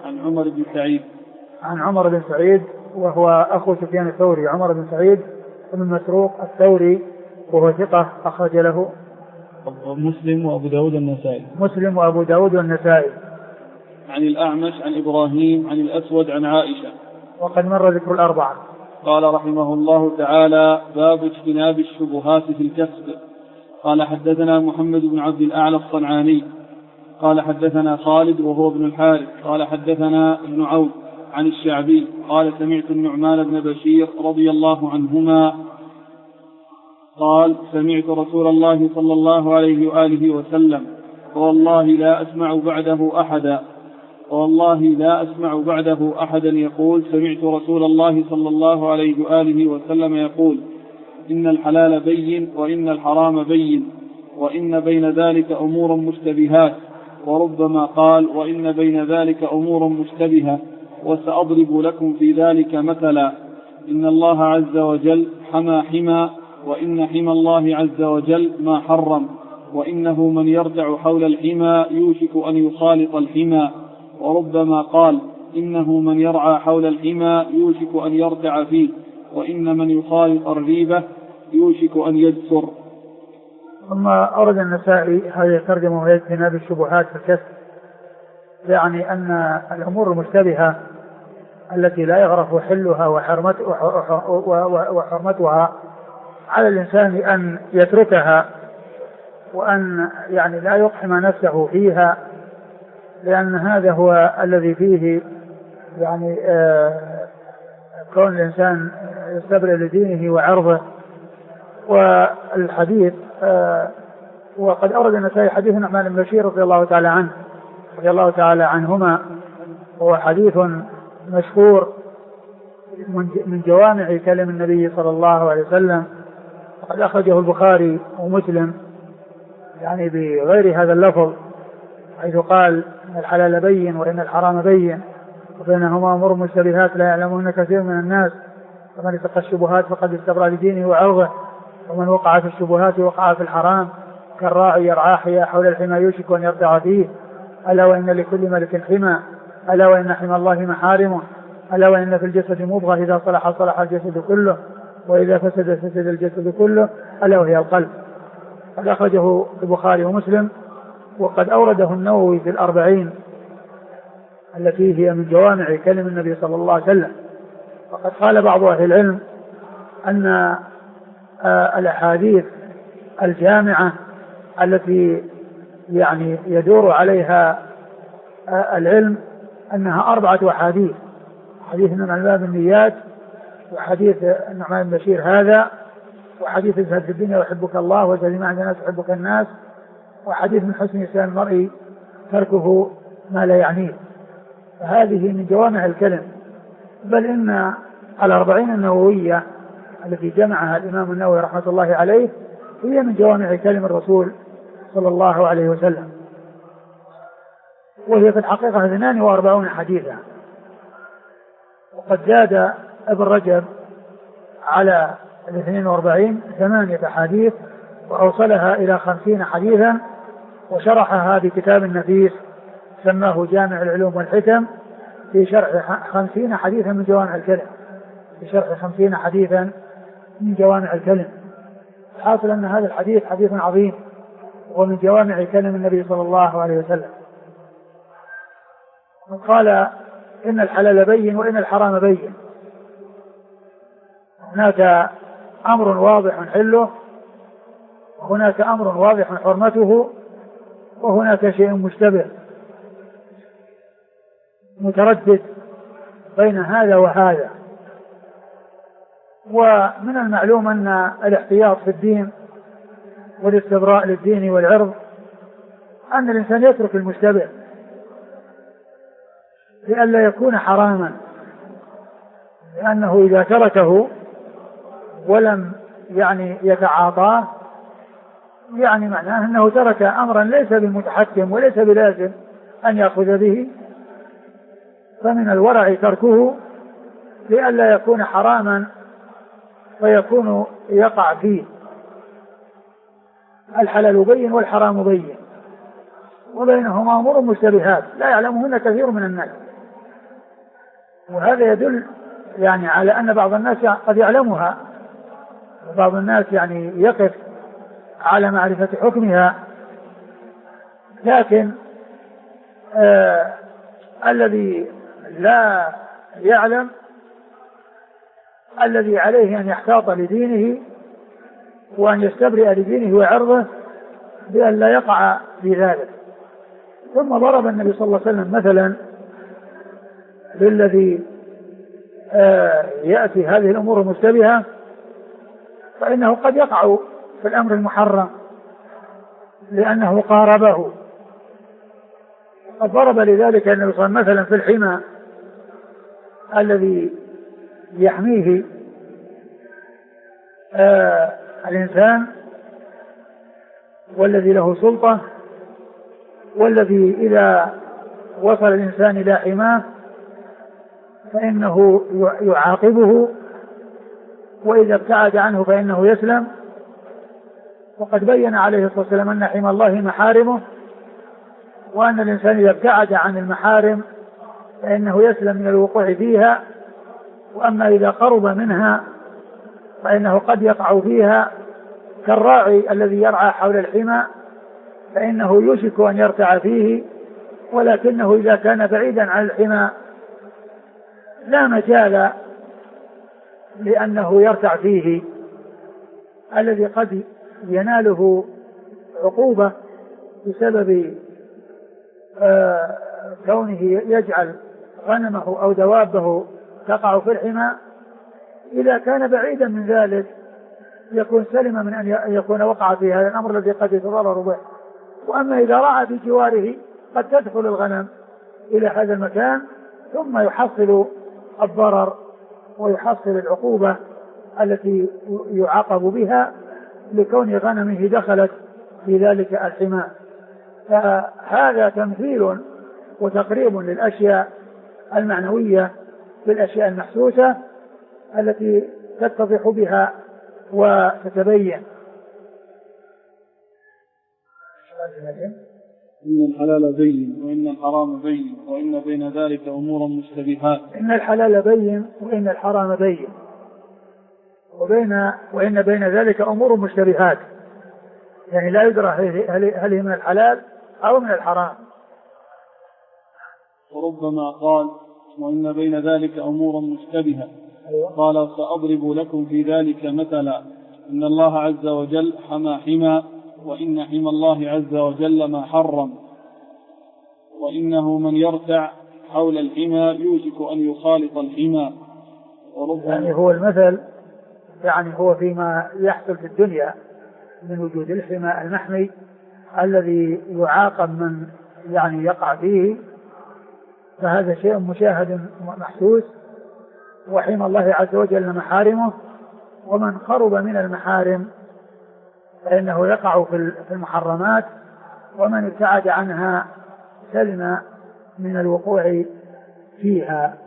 عن عمر بن سعيد وهو أخو سفيان الثوري. عمر بن سعيد بن مسروق الثوري وهو ثقة أخرج له مسلم وأبو داود والنسائي. عن الأعمش عن إبراهيم عن الأسود عن عائشة وقد مر ذكر الأربعة. قال رحمه الله تعالى باب اجتناب الشبهات في الكسب. قال حدثنا محمد بن عبد الأعلى الصنعاني قال حدثنا خالد وهو ابن الحارث قال حدثنا ابن عون عن الشعبي قال سمعت النعمان بن بشير رضي الله عنهما قال سمعت رسول الله صلى الله عليه وآله وسلم والله لا أسمع بعده أحدا يقول سمعت رسول الله صلى الله عليه وآله وسلم يقول إن الحلال بين وإن الحرام بين وإن بين ذلك أمور مشتبهات، وربما قال وإن بين ذلك أمور مشتبهة وسأضرب لكم في ذلك مثلا إن الله عز وجل حمى حمى وإن حمى الله عز وجل ما حرم وإنه من يرجع حول الحمى يوشك أن يخالط الحمى، وربما قال إنه من يرعى حول الحمى يوشك أن يرتع فيه، وإن من يخالط الريبة يوشك أن يجسر. ثم أورد النسائي هذه الترجمة وهي اجتناب الشبهات في الكسب، يعني أن الأمور المشتبهة التي لا يعرف حلها وحرمتها على الإنسان أن يتركها، وأن يعني لا يقحم نفسه فيها، لأن هذا هو الذي فيه يعني كون الإنسان يستبرئ لدينه وعرضه. والحديث وقد أورد النسائي حديث النعمان بن بشير رضي الله تعالى عنهما، هو حديث مشهور من جوامع كلام النبي صلى الله عليه وسلم، وقد أخرجه البخاري ومسلم يعني بغير هذا اللفظ، حيث قال إن الحلال بين وإن الحرام بين وبينهما أمور مشتبهات لا يعلمون كثير من الناس، ومن اتقى الشبهات فقد استبرأ لدينه وعرضه، ومن وقع في الشبهات وقع في الحرام، كالراعي يرعى حول الحمى يوشك أن يرتع فيه، ألا وإن لكل ملك حمى، ألا وإن حمى الله محارمه، ألا وإن في الجسد مضغة إذا صلح صلح الجسد كله وإذا فسد فسد الجسد كله، ألا وهي القلب. قد أخرجه البخاري ومسلم، وقد أورده النووي في الأربعين التي هي من جوامع كلم النبي صلى الله عليه وسلم. وقد قال بعض أهل العلم أن الأحاديث الجامعة التي يعني يدور عليها العلم أنها 4 أحاديث: حديث النعمان بن النيات، وحديث النعمان بن بشير هذا، وحديث ازهد في الدنيا ويحبك الله وازهد ما عند الناس ويحبك الناس، وحديث من حسن إسلام المرء تركه ما لا يعنيه. فهذه من جوامع الكلم، بل إن 40 النووية التي جمعها الإمام النووي رحمة الله عليه هي من جوامع كلم الرسول صلى الله عليه وسلم، وهي في الحقيقة 42 حديثا. وقد زاد ابن رجب على 42 8 أحاديث، وأوصلها إلى 50 حديثا، وشرحها بكتاب نفيس سماه جامع العلوم والحكم في شرح 50 حديثا من جوامع الكلم، في شرح 50 حديثا من جوامع الكلم. حاصل أن هذا الحديث حديث عظيم ومن جوامع كلم النبي صلى الله عليه وسلم. قال إن الحلال بين وإن الحرام بين، هناك أمر واضح حله، وهناك أمر واضح حرمته، وهناك شيء مشتبه متردد بين هذا وهذا. ومن المعلوم أن الاحتياط في الدين والاستبراء للدين والعرض أن الإنسان يترك المشتبه لئلا يكون حراما، لأنه إذا تركه ولم يعني يتعاطاه يعني معناه أنه ترك أمرا ليس بمتحكم وليس بلازم أن يأخذ به، فمن الورع تركه لئلا يكون حراما فيكون يقع فيه. الحلال بين والحرام بين وبينهما أمور مشتبهات لا يعلمهن كثير من الناس، وهذا يدل يعني على أن بعض الناس قد يعلمها، وبعض الناس يعني يقف على معرفة حكمها، لكن الذي لا يعلم الذي عليه أن يحتاط لدينه وأن يستبرئ لدينه وعرضه بأن لا يقع في ذلك. ثم ضرب النبي صلى الله عليه وسلم مثلا للذي يأتي هذه الأمور المشتبهة، فإنه قد يقع في الأمر المحرم لأنه قاربه. قد ضرب لذلك النبي صلى الله عليه وسلم مثلا في الحمى الذي يحميه الإنسان والذي له سلطة، والذي إذا وصل الإنسان إلى حماه فإنه يعاقبه، وإذا ابتعد عنه فإنه يسلم. وقد بين عليه الصلاة والسلام أن حمى الله محارمه، وأن الإنسان إذا ابتعد عن المحارم فإنه يسلم من الوقوع فيها، وأما إذا قرب منها فإنه قد يقع فيها، كالراعي الذي يرعى حول الحمى فإنه يوشك أن يرتع فيه، ولكنه إذا كان بعيدا عن الحمى لا مجال لأنه يرتع فيه، الذي قد يناله عقوبة بسبب كونه يجعل غنمه أو دوابه تقع في الحمى. إذا كان بعيدا من ذلك يكون سلم من أن يكون وقع في هذا الأمر الذي قد يتضرر به. وأما إذا رعى في جواره قد تدخل الغنم إلى هذا المكان ثم يحصل الضرر ويحصل العقوبة التي يعاقب بها لكون غنمه دخلت في ذلك الحمى. فهذا تمثيل وتقريب للأشياء المعنوية بالأشياء المحسوسة التي تتضح بها وتتبين. إن الحلال بين وإن الحرام بين وإن بين ذلك أمورا مشتبهات. إن الحلال بين وإن الحرام بين وإن بين ذلك أمور مشتبهات، يعني لا يدرى هل هي من الحلال أو من الحرام. وربما قال وإن بين ذلك أمورا مشتبهة. قال سأضرب لكم في ذلك مثلا إن الله عز وجل حمى حمى وإن حمى الله عز وجل ما حرم وإنه من يرتع حول الحمى يوشك أن يخالط الحمى. يعني هو المثل يعني هو فيما يحصل في الدنيا من وجود الحمى المحمي الذي يعاقب من يعني يقع فيه، فهذا شيء مشاهد محسوس. وحمى الله عز وجل محارمه، ومن خرب من المحارم فإنه يقع في المحرمات، ومن ابتعد عنها سلم من الوقوع فيها.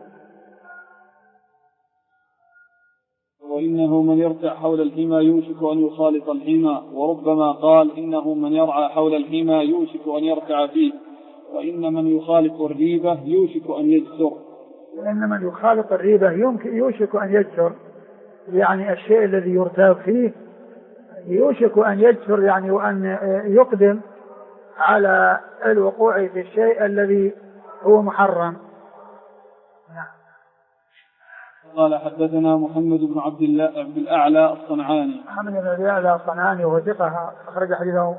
وإنه من يرتع حول الحمى يوشك أن يخالط الحمى. وربما قال إنه من يرعى حول الحمى يوشك أن يرتع فيه، وإن من يخالط الريبة يوشك أن يجسر. وإن من يخالط الريبة يوشك أن يجسر، يعني الشيء الذي يرتاب فيه يوشك أن يجسر، يعني وأن يقدم على الوقوع في الشيء الذي هو محرم. قال حدثنا محمد بن عبد الأعلى الصنعاني. محمد بن عبد الأعلى الصنعاني وهو ثقة أخرج حديثه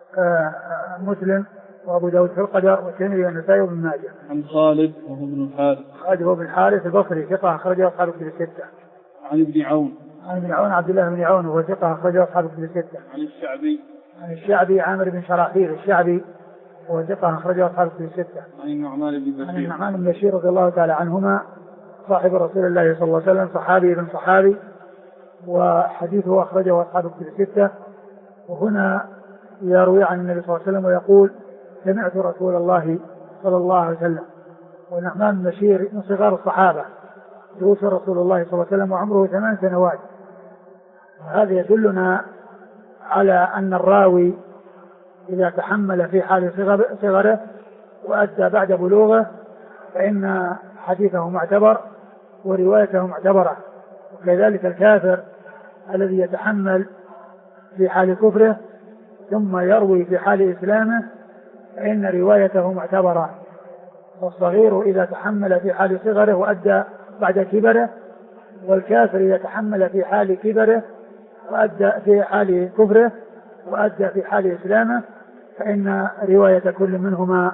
مسلم وأبو داود في القدر والترمذي والنسائي وابن ماجه. عن خالد وهو ابن الحارث. خالد وهو ابن الحارث البصري ثقة أخرجه أصحاب الكتب الستة. عن ابن عون. عن ابن عون عبد الله بن عون وهو ثقة أخرجه أصحاب الكتب الستة. عن الشعبي. عن الشعبي عامر بن شراحيل الشعبي وهو ثقة أخرجه أصحاب الكتب الستة. عن النعمان بن بشير. عن النعمان بن بشير رضي الله تعالى عنهما صاحب رسول الله صلى الله عليه وسلم، صحابي بن صحابي، وحديثه أخرجه أصحاب الكتب الستة. وهنا يروي عن النبي صلى الله عليه وسلم ويقول سمعت رسول الله صلى الله عليه وسلم. ونعمان بن بشير من صغار الصحابة، توفي رسول الله صلى الله عليه وسلم وعمره 8 سنوات. وهذا يدلنا على أن الراوي إذا تحمل في حال صغره وأدى بعد بلوغه فإن حديثه معتبر وروايته معتبرة. وكذلك الكافر الذي يتحمل في حال كفره ثم يروي في حال إسلامه فإن روايته معتبرة. والصغير إذا تحمل في حال صغره وأدى بعد كبره، والكافر إذا تحمل في حال كبره وأدى في حال كفره وأدى في حال إسلامه فإن رواية كل منهما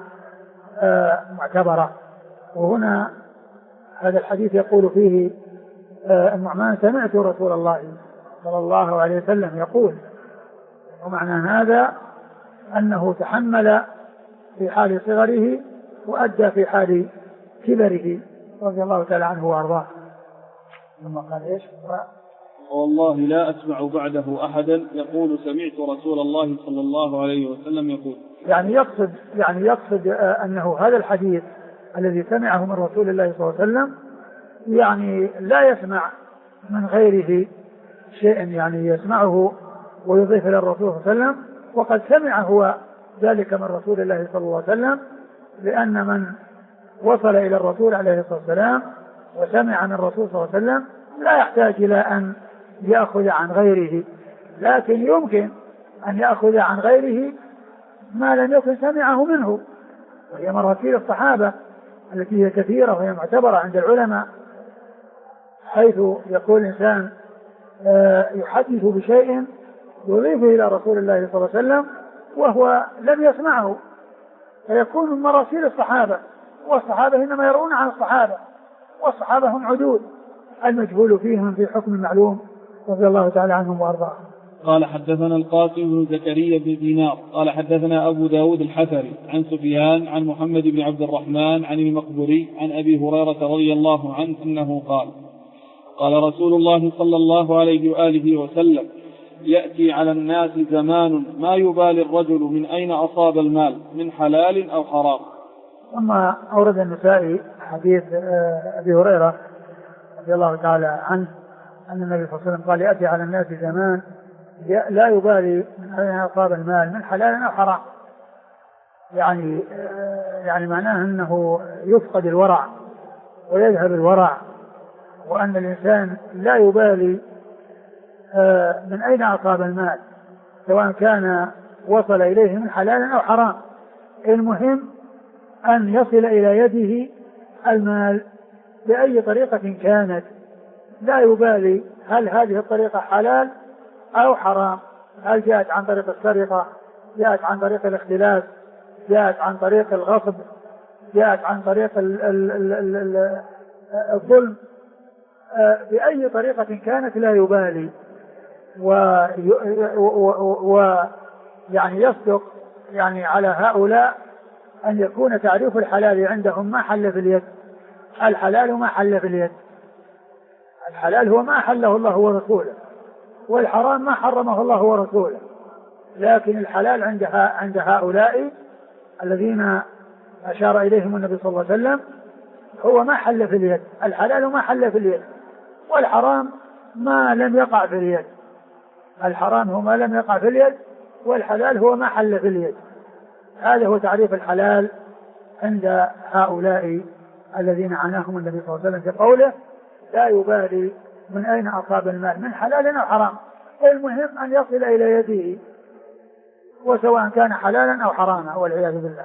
معتبرة. وهنا هذا الحديث يقول فيه النعمان سمعت رسول الله صلى الله عليه وسلم يقول، ومعنى هذا أنه تحمل في حال صغره وأدى في حال كبره رضي الله تعالى عنه وأرضاه. ثم قال إيش؟ والله لا أسمع بعده أحدا يقول سمعت رسول الله صلى الله عليه وسلم يقول. يعني يقصد أنه هذا الحديث الذي سمعه من رسول الله صلى الله عليه وسلم يعني لا يسمع من غيره شيئا، يعني يسمعه ويضيف إلى الرسول صلى الله عليه وسلم، وقد سمع هو ذلك من رسول الله صلى الله عليه وسلم، لأن من وصل إلى الرسول عليه الصلاة والسلام وسمع من الرسول صلى الله عليه وسلم لا يحتاج إلى أن يأخذ عن غيره، لكن يمكن أن يأخذ عن غيره ما لم يكن سمعه منه، وهي مراسيل الصحابة التي هي كثيرة وهي معتبرة عند العلماء، حيث يقول الإنسان يحدث بشيء يضيفه إلى رسول الله صلى الله عليه وسلم وهو لم يسمعه، فيكون من مراسيل الصحابة، والصحابة إنما يرون عن الصحابة، والصحابة هم عدود، المجهول فيهم في حكم المعلوم، رضي الله تعالى عنهم وأرضاهم. قال حدثنا القاسم بن زكريا بن دينار قال حدثنا أبو داود الحفري عن سفيان عن محمد بن عبد الرحمن عن المقبري عن أبي هريرة رضي الله عنه أنه قال رسول الله صلى الله عليه وآله وسلم: يأتي على الناس زمان ما يبالي الرجل من أين أصاب المال من حلال أو حرام. ثم أورد النسائي حديث أبي هريرة رضي الله تعالى عنه أن النبي صلى الله عليه وسلم قال: يأتي على الناس زمان لا يبالي من أين أصاب المال من حلال أو حرام، يعني معناه أنه يفقد الورع ويذهب الورع، وأن الإنسان لا يبالي من أين أصاب المال سواء كان وصل إليه من حلال أو حرام، المهم أن يصل إلى يده المال بأي طريقة كانت، لا يبالي هل هذه الطريقة حلال أو حرام، هل جاءت عن طريق السرقة، جاءت عن طريق الاختلاس، جاءت عن طريق الغصب، جاءت عن طريق الظلم، بأي طريقة كانت لا يبالي، ويعني يصدق يعني على هؤلاء أن يكون تعريف الحلال عندهم ما حل في اليد. الحلال ما حل في اليد، الحلال هو ما أحله الله ورسوله، والحرام ما حرمه الله ورسوله، لكن الحلال عند هؤلاء الذين أشار إليهم النبي صلى الله عليه وسلم هو ما حل في اليد، الحلال ما حل في اليد، والحرام ما لم يقع في اليد، الحرام هو ما لم يقع في اليد، والحلال هو ما حل في اليد. هذا هو تعريف الحلال عند هؤلاء الذين عناهم النبي صلى الله عليه وسلم في قوله: لا يبالي من أين أصاب المال من حلال أو حرام، المهم أن يصل إلى يده، وسواء كان حلالا أو حراما، والعياذ بالله.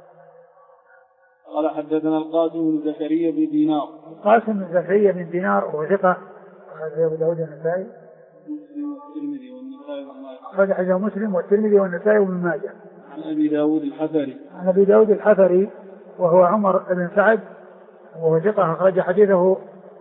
قال حدثنا القاسم بن زكريا بن دينار. القاسم بن زكريا بن دينار وهو ثقة، أخرجه أبو داود والنسائي أخرجه مسلم والترمذي والنسائي وابن ماجه. عن أبي داود الحفري. عن أبي داود الحفري وهو عمر بن سعد وهو ثقة، أخرج حديثه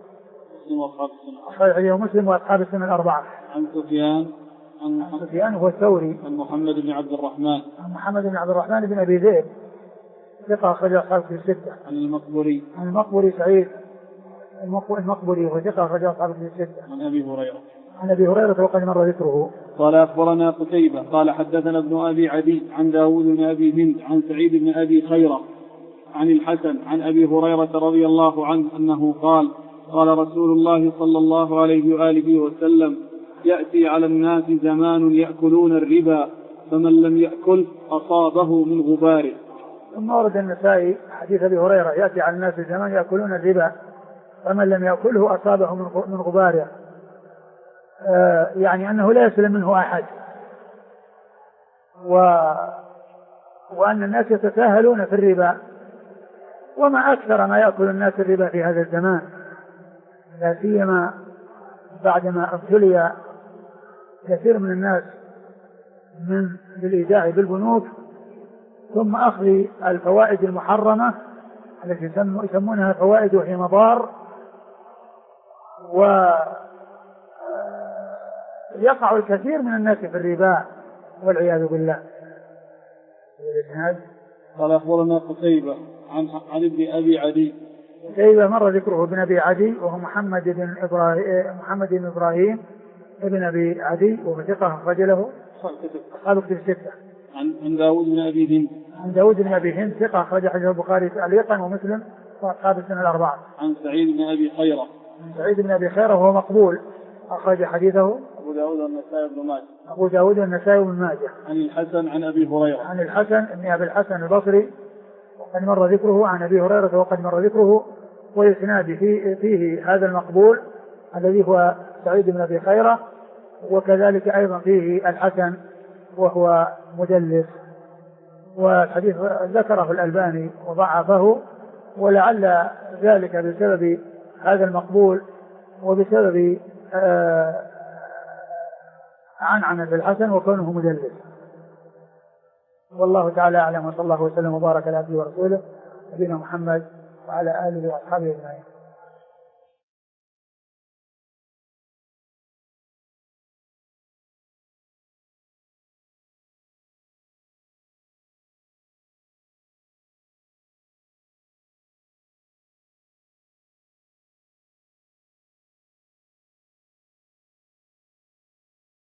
أخرجه مسلم وأصحاب السنة الأربعة. عن سفيان هو الثوري. عن محمد بن عبد الرحمن. عن محمد بن عبد الرحمن بن أبي ذئب ثقة، أخرج أصحاب الستة. عن المقبري. عن المقبري سعيد المقبري وهو ثقة، أخرج أصحاب الستة. عن أبي هريرة. عن أبي هريرة وقد مر ذكره. قال أخبرنا قتيبة قال حدثنا ابن أبي عدي عن داود بن أبي هند عن سعيد بن أبي خيرة عن الحسن عن أبي هريرة رضي الله عنه أنه قال رسول الله صلى الله عليه وآله وسلم: يأتي على الناس زمان يأكلون الربا فمن لم يأكل أصابه من غباره. ثم ورد النسائي حديث أبي هريرة: يأتي على الناس زمان يأكلون الربا فمن لم يأكله أصابه من غباره، يعني أنه لا يسلم منه أحد، وأن الناس يتساهلون في الربا، وما أكثر ما يأكل الناس الربا في هذا الزمان، لا سيما بعدما ابتلي كثير من الناس بالإيداع بالبنوك، ثم أخذ الفوائد المحرمة التي يسمونها فوائد وهي مضار، ويقع الكثير من الناس في الربا والعياذ بالله. قال أخبرنا قتيبة عن ابن أبي عدي. قتيبة مر ذكره ابن أبي عدي وهو محمد بن إبراهيم ابن أبي عدي وهو ثقة، أخرج له أصحاب الكتب الستة. عن داود بن أبي هند. عن داود بن أبي هند ثقة، أخرج حديث البخاري تعليقا ومسلم وأصحاب السنة الأربعة. عن سعيد بن أبي خيرة. عن سعيد بن أبي خيرة وهو مقبول، أخرج حديثه أبو داود والنسائي وابن ماجه. أبو داود والنسائي وابن ماجه. عن الحسن عن أبي هريرة. عن الحسن بن أبي الحسن البصري قد مر ذكره عن أبي هريرة وقد مر ذكره، وإسناد فيه هذا المقبول الذي هو سعيد بن أبي خيرة، وكذلك أيضا فيه الحسن وهو مدلس. والحديث ذكره الألباني وضعفه، ولعل ذلك بسبب هذا المقبول وبسبب عنعنة الحسن وكونه مدلس. والله تعالى أعلم، وصلى الله وسلم وبارك على عبده ورسوله نبينا محمد وعلى آله وأصحابه أجمعين.